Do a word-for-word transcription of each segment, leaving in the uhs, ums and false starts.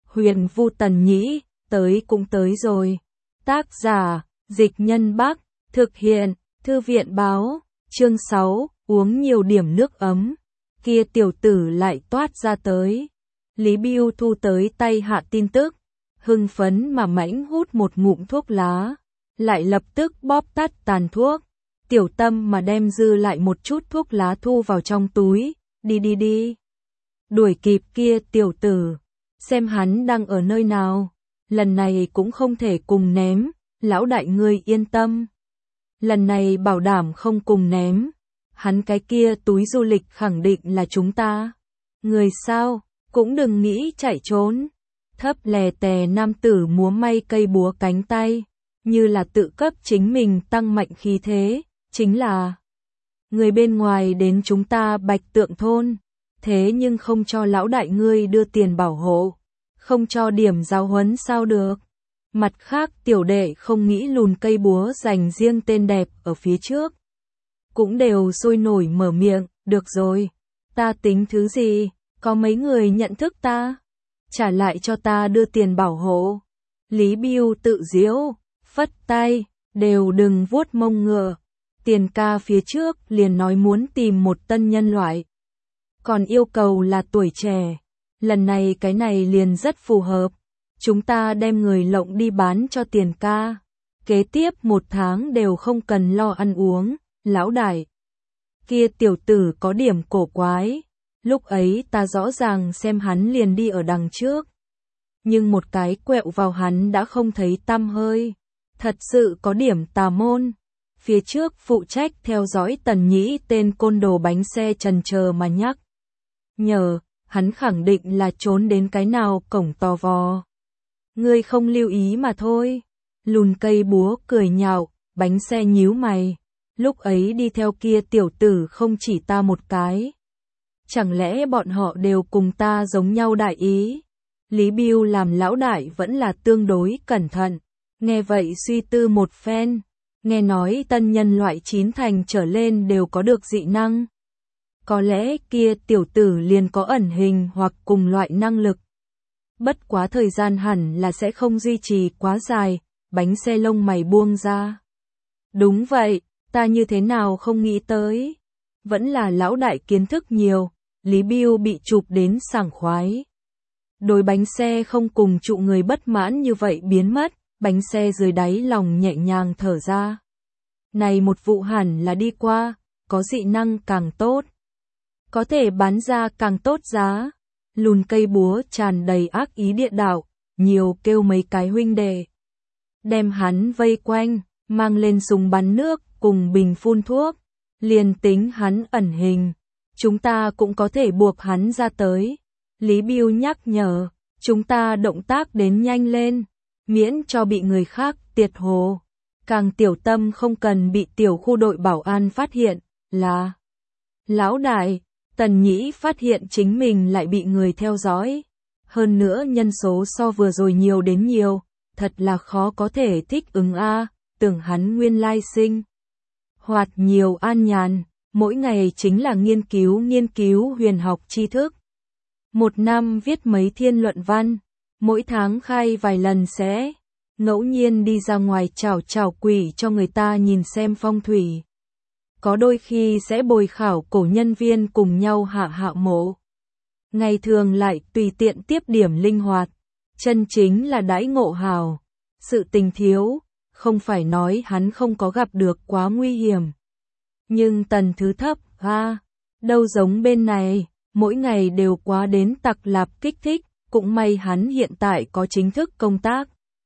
Huyền Vu Tần Nhĩ, tới cũng tới rồi. Tác giả, Dịch Nhân Bắc, thực hiện, Thư viện Báo, chương sáu, uống nhiều điểm nước ấm. Kia tiểu tử lại toát ra tới. Lý Bưu thu tới tay hạ tin tức, hưng phấn mà mãnh hút một ngụm thuốc lá, lại lập tức bóp tắt tàn thuốc. Tiểu Tâm mà đem dư lại một chút thuốc lá thu vào trong túi, đi đi đi. Đuổi kịp kia tiểu tử, xem hắn đang ở nơi nào, lần này cũng không thể cùng ném, lão đại ngươi yên tâm. Lần này bảo đảm không cùng ném, hắn cái kia túi du lịch khẳng định là chúng ta. Người sao, cũng đừng nghĩ chạy trốn. Thấp lè tè nam tử múa may cây búa cánh tay, như là tự cấp chính mình tăng mạnh khí thế, chính là người bên ngoài đến chúng ta Bạch Tượng thôn, thế nhưng không cho lão đại ngươi đưa tiền bảo hộ, không cho điểm giáo huấn sao được. Mặt khác tiểu đệ không nghĩ lùn cây búa dành riêng tên đẹp ở phía trước, cũng đều sôi nổi mở miệng, được rồi, ta tính thứ gì, có mấy người nhận thức ta, trả lại cho ta đưa tiền bảo hộ. Lý Bưu tự giễu, phất tay, đều đừng vuốt mông ngựa, tiền ca phía trước liền nói muốn tìm một tân nhân loại, còn yêu cầu là tuổi trẻ, lần này cái này liền rất phù hợp. Chúng ta đem người lộng đi bán cho tiền ca, kế tiếp một tháng đều không cần lo ăn uống. Lão đại, kia tiểu tử có điểm cổ quái, lúc ấy ta rõ ràng xem hắn liền đi ở đằng trước, nhưng một cái quẹo vào hắn đã không thấy tăm hơi, thật sự có điểm tà môn. Phía trước phụ trách theo dõi Tần Nhĩ tên côn đồ bánh xe trần chờ mà nhắc nhở, hắn khẳng định là trốn đến cái nào cổng to vò. Ngươi không lưu ý mà thôi. Lùn cây búa cười nhạo, bánh xe nhíu mày. Lúc ấy đi theo kia tiểu tử không chỉ ta một cái. Chẳng lẽ bọn họ đều cùng ta giống nhau đại ý? Lý Bưu làm lão đại vẫn là tương đối cẩn thận. Nghe vậy suy tư một phen. Nghe nói tân nhân loại chín thành trở lên đều có được dị năng. Có lẽ kia tiểu tử liền có ẩn hình hoặc cùng loại năng lực. Bất quá thời gian hẳn là sẽ không duy trì quá dài, bánh xe lông mày buông ra. Đúng vậy, ta như thế nào không nghĩ tới. Vẫn là lão đại kiến thức nhiều, Lý Bưu bị chụp đến sảng khoái. Đối bánh xe không cùng trụ người bất mãn như vậy biến mất, bánh xe dưới đáy lòng nhẹ nhàng thở ra. Này một vụ hẳn là đi qua, có dị năng càng tốt. Có thể bán ra càng tốt giá. Lùn cây búa tràn đầy ác ý địa đạo, nhiều kêu mấy cái huynh đệ. Đem hắn vây quanh, mang lên súng bắn nước, cùng bình phun thuốc. Liền tính hắn ẩn hình, chúng ta cũng có thể buộc hắn ra tới. Lý Bưu nhắc nhở, chúng ta động tác đến nhanh lên, miễn cho bị người khác tiệt hồ. Càng tiểu tâm không cần bị tiểu khu đội bảo an phát hiện, là lão đại. Tần Nhĩ phát hiện chính mình lại bị người theo dõi. Hơn nữa nhân số so vừa rồi nhiều đến nhiều, thật là khó có thể thích ứng a. Tưởng hắn nguyên lai sinh hoạt nhiều an nhàn, mỗi ngày chính là nghiên cứu nghiên cứu huyền học tri thức. Một năm viết mấy thiên luận văn, mỗi tháng khai vài lần sẽ ngẫu nhiên đi ra ngoài chào chào quỷ cho người ta nhìn xem phong thủy. Có đôi khi sẽ bồi khảo cổ nhân viên cùng nhau hạ hạ mộ. Ngày thường lại tùy tiện tiếp điểm linh hoạt, chân chính là đãi ngộ hào. Sự tình thiếu, không phải nói hắn không có gặp được quá nguy hiểm. Nhưng tần thứ thấp, ha, đâu giống bên này, mỗi ngày đều quá đến tặc lạp kích thích, cũng may hắn hiện tại có chính thức công tác.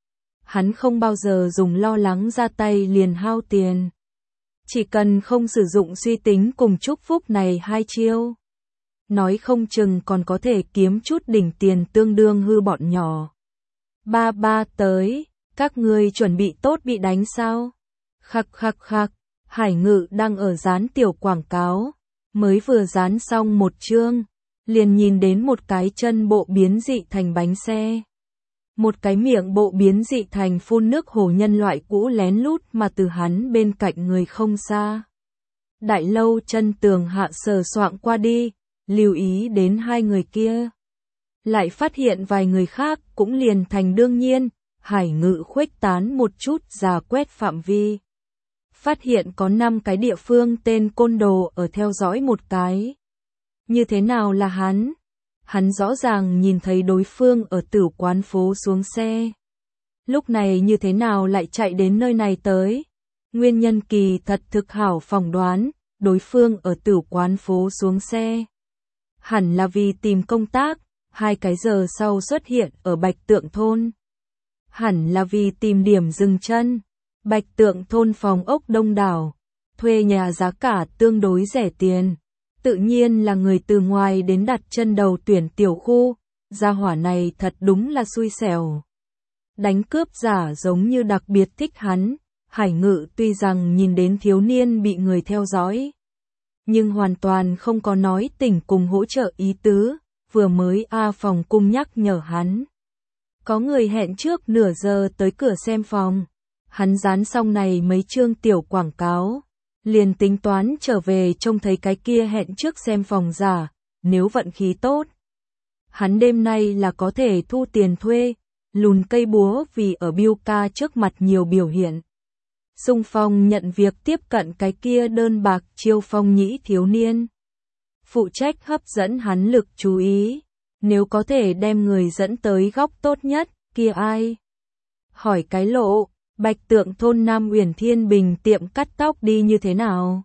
Hắn không bao giờ dùng lo lắng ra tay liền hao tiền. Chỉ cần không sử dụng suy tính cùng chúc phúc này hai chiêu, nói không chừng còn có thể kiếm chút đỉnh tiền tương đương hư bọn nhỏ. Ba ba tới, các ngươi chuẩn bị tốt bị đánh sao? Khắc khắc khắc, Hải Ngự đang ở dán tiểu quảng cáo, mới vừa dán xong một chương, liền nhìn đến một cái chân bộ biến dị thành bánh xe. Một cái miệng bộ biến dị thành phun nước hồ nhân loại cũ lén lút mà từ hắn bên cạnh người không xa. Đại lâu chân tường hạ sờ soạng qua đi, lưu ý đến hai người kia. lại phát hiện vài người khác cũng liền thành đương nhiên, Hải Ngự khuếch tán một chút ra quét phạm vi. Phát hiện có năm cái địa phương tên côn đồ ở theo dõi một cái. Như thế nào là hắn? Hắn rõ ràng nhìn thấy đối phương ở tử quán phố xuống xe. Lúc này như thế nào lại chạy đến nơi này tới? Nguyên nhân kỳ thật thực hảo phỏng đoán, đối phương ở tử quán phố xuống xe. Hẳn là vì tìm công tác, hai cái giờ sau xuất hiện ở Bạch Tượng Thôn. Hẳn là vì tìm điểm dừng chân. Bạch Tượng Thôn phòng ốc đông đảo, thuê nhà giá cả tương đối rẻ tiền. Tự nhiên là người từ ngoài đến đặt chân đầu tuyển tiểu khu, gia hỏa này thật đúng là xui xẻo. Đánh cướp giả giống như đặc biệt thích hắn, Hải Ngự tuy rằng nhìn đến thiếu niên bị người theo dõi, nhưng hoàn toàn không có nói tỉnh cùng hỗ trợ ý tứ, vừa mới A phòng cung nhắc nhở hắn. Có người hẹn trước nửa giờ tới cửa xem phòng, hắn dán xong này mấy chương tiểu quảng cáo. Liền tính toán trở về trông thấy cái kia hẹn trước xem phòng giả, nếu vận khí tốt. Hắn đêm nay là có thể thu tiền thuê, lùn cây búa vì ở Biêu ca trước mặt nhiều biểu hiện. Xung phong nhận việc tiếp cận cái kia đơn bạc chiêu phong nhĩ thiếu niên. Phụ trách hấp dẫn hắn lực chú ý, nếu có thể đem người dẫn tới góc tốt nhất, kia ai? Hỏi cái lộ. Bạch Tượng Thôn Nam Uyển Thiên Bình tiệm cắt tóc đi như thế nào?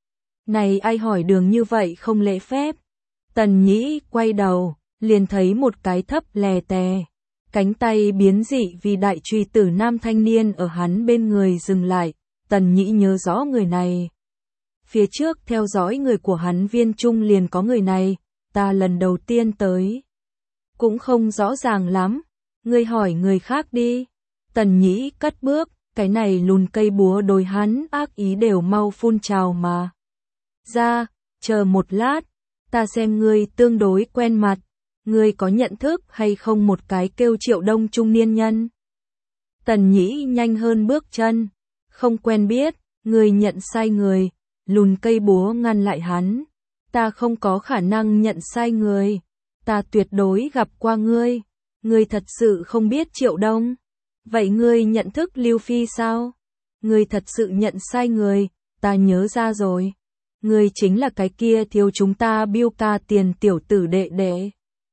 Này ai hỏi đường như vậy không lễ phép. Tần Nhĩ quay đầu, liền thấy một cái thấp lè tè. Cánh tay biến dị vì đại truy tử nam thanh niên ở hắn bên người dừng lại. Tần Nhĩ nhớ rõ người này. Phía trước theo dõi người của hắn viên trung liền có người này, ta lần đầu tiên tới. Cũng không rõ ràng lắm, ngươi hỏi người khác đi. Tần Nhĩ cất bước, cái này lùn cây búa đối hắn ác ý đều mau phun trào mà. Ra, chờ một lát, ta xem ngươi tương đối quen mặt, ngươi có nhận thức hay không một cái kêu Triệu Đông trung niên nhân? Tần Nhĩ nhanh hơn bước chân, không quen biết, ngươi nhận sai người, lùn cây búa ngăn lại hắn. Ta không có khả năng nhận sai người, ta tuyệt đối gặp qua ngươi, ngươi thật sự không biết Triệu Đông. Vậy ngươi nhận thức Lưu Phi sao? Ngươi thật sự nhận sai người, ta nhớ ra rồi. Ngươi chính là cái kia thiếu chúng ta Biêu ca tiền tiểu tử đệ đệ.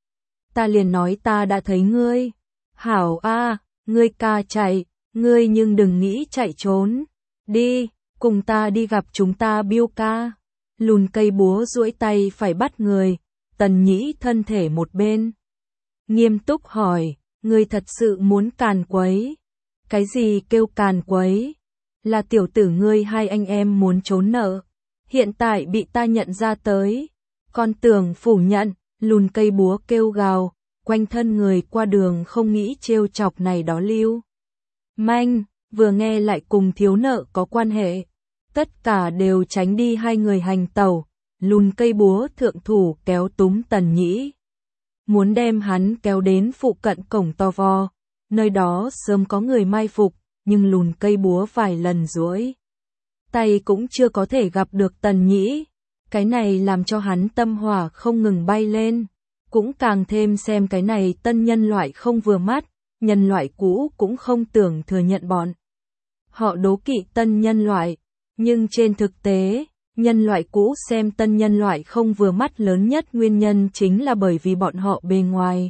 Ta liền nói ta đã thấy ngươi. Hảo a, ngươi ca chạy, ngươi nhưng đừng nghĩ chạy trốn. Đi, cùng ta đi gặp chúng ta Biêu ca. Lùn cây búa duỗi tay phải bắt người, Tần Nhĩ thân thể một bên. Nghiêm túc hỏi. Ngươi thật sự muốn càn quấy. Cái gì kêu càn quấy? Là tiểu tử ngươi hai anh em muốn trốn nợ. Hiện tại bị ta nhận ra tới. Con tưởng phủ nhận, lùn cây búa kêu gào, quanh thân người qua đường không nghĩ trêu chọc này đó Lưu Manh, vừa nghe lại cùng thiếu nợ có quan hệ. Tất cả đều tránh đi hai người hành tẩu, lùn cây búa thượng thủ kéo túm Tần Nhĩ. Muốn đem hắn kéo đến phụ cận cổng to vo, nơi đó sớm có người mai phục, nhưng lùn cây búa vài lần duỗi tay cũng chưa có thể gặp được Tần Nhĩ. Cái này làm cho hắn tâm hỏa không ngừng bay lên, cũng càng thêm xem cái này tân nhân loại không vừa mắt, nhân loại cũ cũng không tưởng thừa nhận bọn. Họ đố kỵ tân nhân loại, nhưng trên thực tế, nhân loại cũ xem tân nhân loại không vừa mắt lớn nhất nguyên nhân chính là bởi vì bọn họ bề ngoài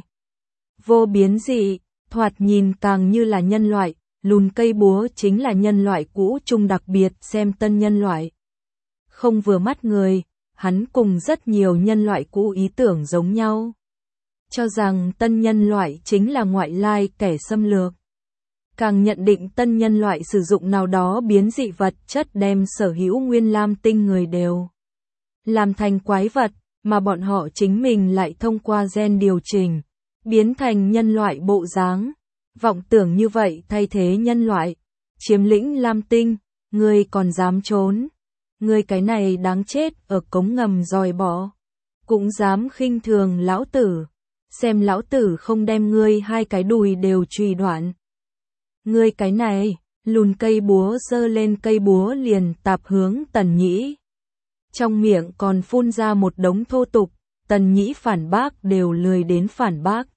vô biến dị, thoạt nhìn càng như là nhân loại, lùn cây búa chính là nhân loại cũ chung đặc biệt xem tân nhân loại không vừa mắt người, hắn cùng rất nhiều nhân loại cũ ý tưởng giống nhau, cho rằng tân nhân loại chính là ngoại lai kẻ xâm lược. Càng nhận định tân nhân loại sử dụng nào đó biến dị vật chất đem sở hữu nguyên lam tinh người đều làm thành quái vật, mà bọn họ chính mình lại thông qua gen điều chỉnh, biến thành nhân loại bộ dáng. Vọng tưởng như vậy thay thế nhân loại, chiếm lĩnh lam tinh, ngươi còn dám trốn. Ngươi cái này đáng chết ở cống ngầm dòi bỏ, cũng dám khinh thường lão tử, xem lão tử không đem ngươi hai cái đùi đều trùy đoạn. Ngươi cái này, lùn cây búa giơ lên cây búa liền tạp hướng Tần Nhĩ. Trong miệng còn phun ra một đống thô tục, Tần Nhĩ phản bác đều lười đến phản bác.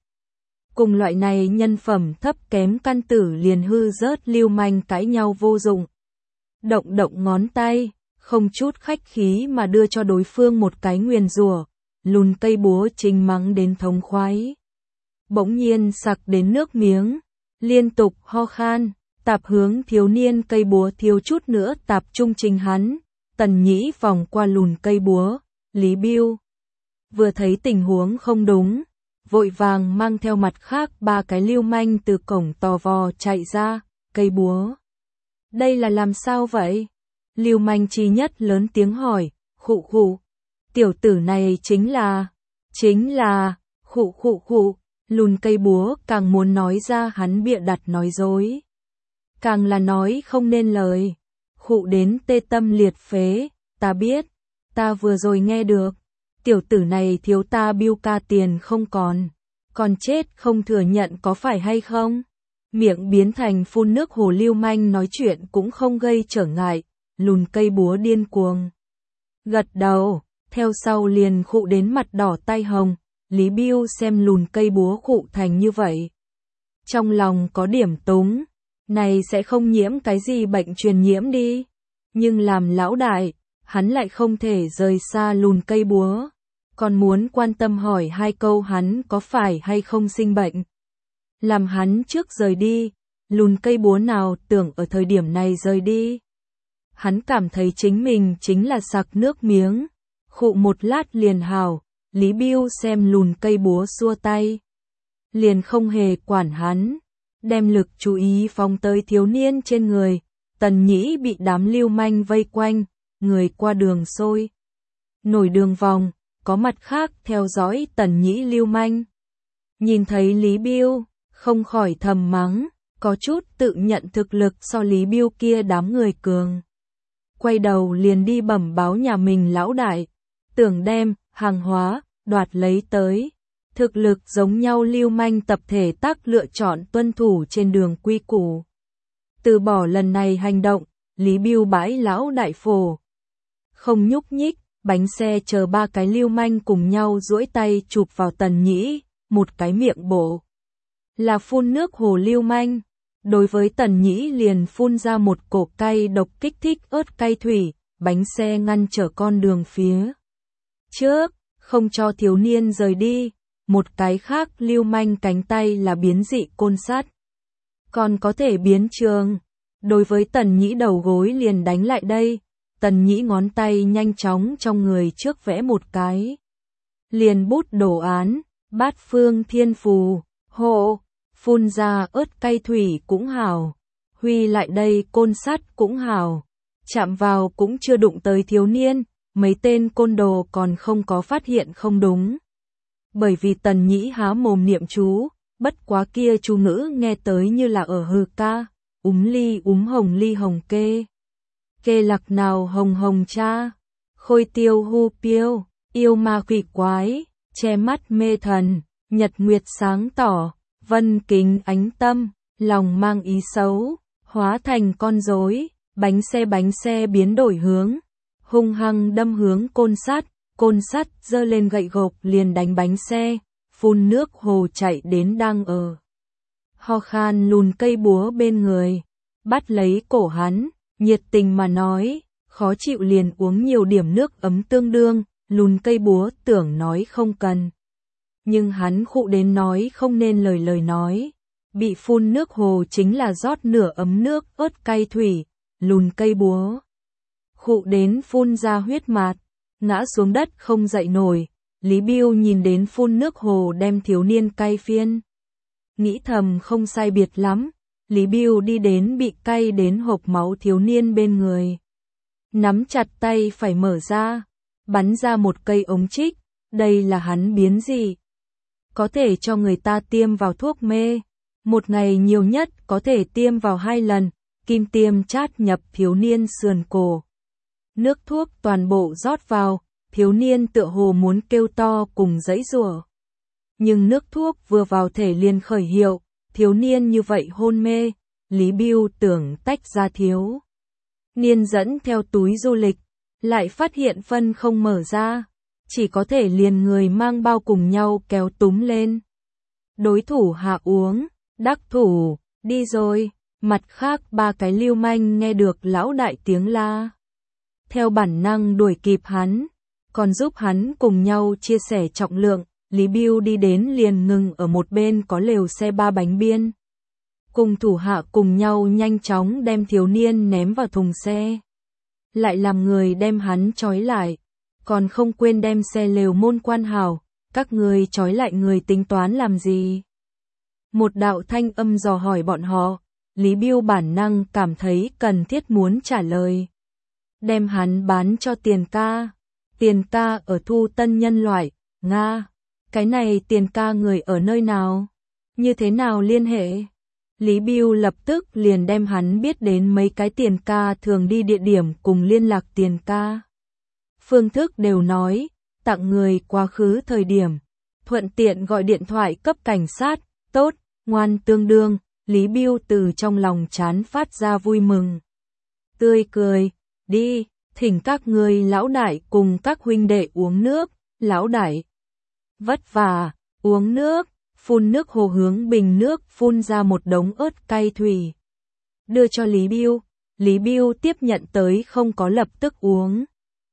Cùng loại này nhân phẩm thấp kém căn tử liền hư rớt lưu manh cãi nhau vô dụng. Động động ngón tay, không chút khách khí mà đưa cho đối phương một cái nguyền rủa, lùn cây búa trình mắng đến thống khoái. Bỗng nhiên sặc đến nước miếng, liên tục ho khan, tạp hướng thiếu niên cây búa thiếu chút nữa tạp trung trình hắn. Tần Nhĩ vòng qua lùn cây búa, Lý Bưu vừa thấy tình huống không đúng, vội vàng mang theo mặt khác ba cái lưu manh từ cổng tò vò chạy ra, cây búa. Đây là làm sao vậy? Lưu manh chi nhất lớn tiếng hỏi, khụ khụ. Tiểu tử này chính là, chính là, khụ khụ khụ, lùn cây búa càng muốn nói ra hắn bịa đặt nói dối. Càng là nói không nên lời, khụ đến tê tâm liệt phế, ta biết, ta vừa rồi nghe được, tiểu tử này thiếu ta Bưu ca tiền không còn, còn chết không thừa nhận có phải hay không? Miệng biến thành phun nước hồ lưu manh nói chuyện cũng không gây trở ngại, lùn cây búa điên cuồng. Gật đầu, theo sau liền khụ đến mặt đỏ tai hồng, Lý Bưu xem lùn cây búa khụ thành như vậy. Trong lòng có điểm túng, này sẽ không nhiễm cái gì bệnh truyền nhiễm đi, nhưng làm lão đại, hắn lại không thể rời xa lùn cây búa, còn muốn quan tâm hỏi hai câu hắn có phải hay không sinh bệnh. Làm hắn trước rời đi, lùn cây búa nào tưởng ở thời điểm này rời đi. Hắn cảm thấy chính mình chính là sặc nước miếng, khụ một lát liền hào, Lý Bưu xem lùn cây búa xua tay. Liền không hề quản hắn, đem lực chú ý phóng tới thiếu niên trên người, Tần Nhĩ bị đám lưu manh vây quanh, người qua đường xôi. Nổi đường vòng, có mặt khác theo dõi Tần Nhĩ lưu manh. Nhìn thấy Lý Bưu, không khỏi thầm mắng, có chút tự nhận thực lực so Lý Bưu kia đám người cường. Quay đầu liền đi bẩm báo nhà mình lão đại, tưởng đem hàng hóa đoạt lấy tới. Thực lực giống nhau lưu manh tập thể tác lựa chọn tuân thủ trên đường quy củ. Từ bỏ lần này hành động, Lý Bưu bãi lão đại phổ. Không nhúc nhích, bánh xe chờ ba cái lưu manh cùng nhau duỗi tay chụp vào Tần Nhĩ, một cái miệng bộ. Là phun nước hồ lưu manh. Đối với Tần Nhĩ liền phun ra một cổ cay độc kích thích ớt cay thủy, bánh xe ngăn trở con đường phía trước, không cho thiếu niên rời đi. Một cái khác lưu manh cánh tay là biến dị côn sắt, còn có thể biến trường. Đối với Tần Nhĩ đầu gối liền đánh lại đây, Tần Nhĩ ngón tay nhanh chóng trong người trước vẽ một cái. Liền bút đồ án, bát phương thiên phù, hộ, phun ra ớt cay thủy cũng hảo, huy lại đây côn sắt cũng hảo, chạm vào cũng chưa đụng tới thiếu niên, mấy tên côn đồ còn không có phát hiện không đúng. Bởi vì Tần Nhĩ há mồm niệm chú, bất quá kia chú ngữ nghe tới như là ở hư ca, úm ly úm hồng ly hồng kê. Kê lạc nào hồng hồng cha, khôi tiêu hu piêu, yêu ma quỷ quái, che mắt mê thần, nhật nguyệt sáng tỏ, vân kính ánh tâm, lòng mang ý xấu, hóa thành con rối, bánh xe bánh xe biến đổi hướng, hung hăng đâm hướng côn sắt. Côn sắt giơ lên gậy gộc liền đánh bánh xe, phun nước hồ chạy đến đang ở. Ho khan lùn cây búa bên người, bắt lấy cổ hắn, nhiệt tình mà nói, khó chịu liền uống nhiều điểm nước ấm tương đương, lùn cây búa tưởng nói không cần. Nhưng hắn khụ đến nói không nên lời lời nói, bị phun nước hồ chính là rót nửa ấm nước ớt cay thủy, lùn cây búa. Khụ đến phun ra huyết mạt. Ngã xuống đất không dậy nổi, Lý Bưu nhìn đến phun nước hồ đem thiếu niên cay phiên. Nghĩ thầm không sai biệt lắm, Lý Bưu đi đến bị cay đến hộc máu thiếu niên bên người. Nắm chặt tay phải mở ra, bắn ra một cây ống trích, đây là hắn biến dị. Có thể cho người ta tiêm vào thuốc mê, một ngày nhiều nhất có thể tiêm vào hai lần, kim tiêm chát nhập thiếu niên sườn cổ. Nước thuốc toàn bộ rót vào, thiếu niên tựa hồ muốn kêu to cùng giãy giụa. Nhưng nước thuốc vừa vào thể liền khởi hiệu, thiếu niên như vậy hôn mê, Lý Bưu tưởng tách ra thiếu niên dẫn theo túi du lịch, lại phát hiện phân không mở ra, chỉ có thể liền người mang bao cùng nhau kéo túm lên. đối thủ hạ uống, đắc thủ, đi rồi. Mặt khác ba cái lưu manh nghe được lão đại tiếng la. Theo bản năng đuổi kịp hắn, còn giúp hắn cùng nhau chia sẻ trọng lượng, Lý Bưu đi đến liền ngừng ở một bên có lều xe ba bánh biên. Cùng thủ hạ cùng nhau nhanh chóng đem thiếu niên ném vào thùng xe. Lại làm người đem hắn trói lại, còn không quên đem xe lều môn quan hảo, các người trói lại người tính toán làm gì? Một đạo thanh âm dò hỏi bọn họ, Lý Bưu bản năng cảm thấy cần thiết muốn trả lời. Đem hắn bán cho Tiền ca. Tiền ca ở Thu Tân nhân loại, Nga. Cái này Tiền ca người ở nơi nào? Như thế nào liên hệ? Lý Bưu lập tức liền đem hắn biết đến mấy cái Tiền ca thường đi địa điểm cùng liên lạc Tiền ca. Phương thức đều nói, tặng người quá khứ thời điểm, thuận tiện gọi điện thoại cấp cảnh sát, tốt, ngoan tương đương, Lý Bưu từ trong lòng chán phát ra vui mừng. Tươi cười, đi, thỉnh các người lão đại cùng các huynh đệ uống nước, lão đại. Vất vả, uống nước, phun nước hồ hướng bình nước phun ra một đống ớt cay thủy. Đưa cho Lý Bưu, Lý Bưu tiếp nhận tới không có lập tức uống.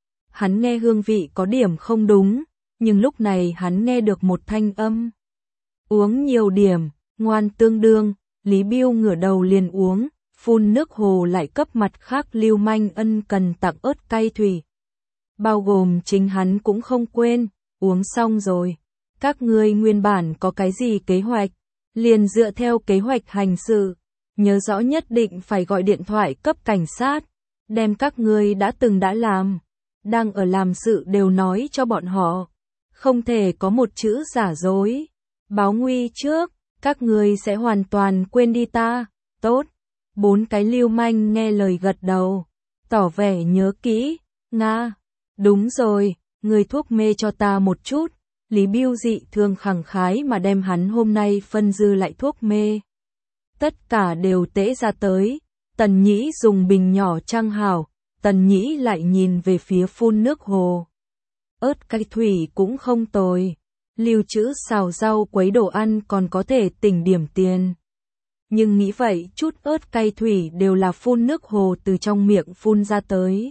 Hắn nghe hương vị có điểm không đúng, nhưng lúc này hắn nghe được một thanh âm. Uống nhiều điểm, ngoan tương đương, Lý Bưu ngửa đầu liền uống, phun nước hồ lại cấp mặt khác lưu manh ân cần tặng ớt cay thủy. Bao gồm chính hắn cũng không quên, uống xong rồi. Các ngươi nguyên bản có cái gì kế hoạch, liền dựa theo kế hoạch hành sự, nhớ rõ nhất định phải gọi điện thoại cấp cảnh sát, đem các ngươi đã từng đã làm, đang ở làm sự đều nói cho bọn họ, không thể có một chữ giả dối, báo nguy trước, các ngươi sẽ hoàn toàn quên đi ta, tốt, bốn cái lưu manh nghe lời gật đầu, tỏ vẻ nhớ kỹ, Nga, đúng rồi, người thuốc mê cho ta một chút. Lý Bưu dị thường khẳng khái mà đem hắn hôm nay phân dư lại thuốc mê. Tất cả đều tễ ra tới, Tần Nhĩ dùng bình nhỏ trang hảo, Tần Nhĩ lại nhìn về phía phun nước hồ. Ớt cay thủy cũng không tồi, lưu trữ xào rau quấy đồ ăn còn có thể tỉnh điểm tiền. Nhưng nghĩ vậy chút ớt cay thủy đều là phun nước hồ từ trong miệng phun ra tới.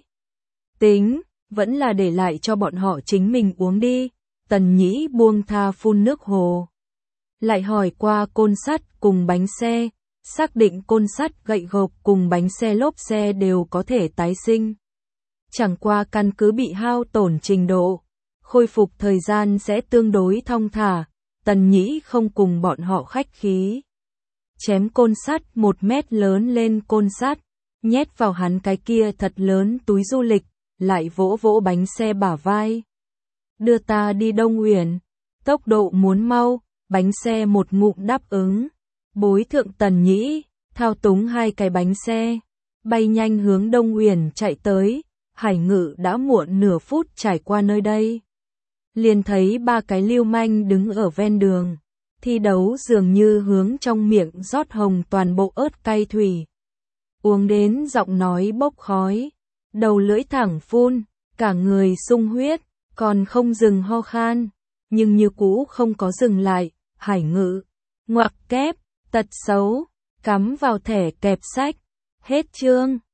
Tính, vẫn là để lại cho bọn họ chính mình uống đi. Tần Nhĩ buông tha phun nước hồ. Lại hỏi qua côn sắt cùng bánh xe, xác định côn sắt gậy gộc cùng bánh xe lốp xe đều có thể tái sinh. Chẳng qua căn cứ bị hao tổn trình độ, khôi phục thời gian sẽ tương đối thong thả, Tần Nhĩ không cùng bọn họ khách khí. Chém côn sắt một mét lớn lên côn sắt, nhét vào hắn cái kia thật lớn túi du lịch, lại vỗ vỗ bánh xe bả vai. Đưa ta đi Đông Uyển, tốc độ muốn mau, bánh xe một ngụm đáp ứng. Bối thượng Tần Nhĩ, thao túng hai cái bánh xe, bay nhanh hướng Đông Uyển chạy tới, Hải Ngự đã muộn nửa phút trải qua nơi đây. Liền thấy ba cái lưu manh đứng ở ven đường, thi đấu dường như hướng trong miệng rót hồng toàn bộ ớt cay thủy. Uống đến giọng nói bốc khói, đầu lưỡi thẳng phun, cả người sung huyết. Còn không dừng ho khan, nhưng như cũ không có dừng lại, Hải Ngự, ngoặc kép, tật xấu, cắm vào thẻ kẹp sách, hết chương.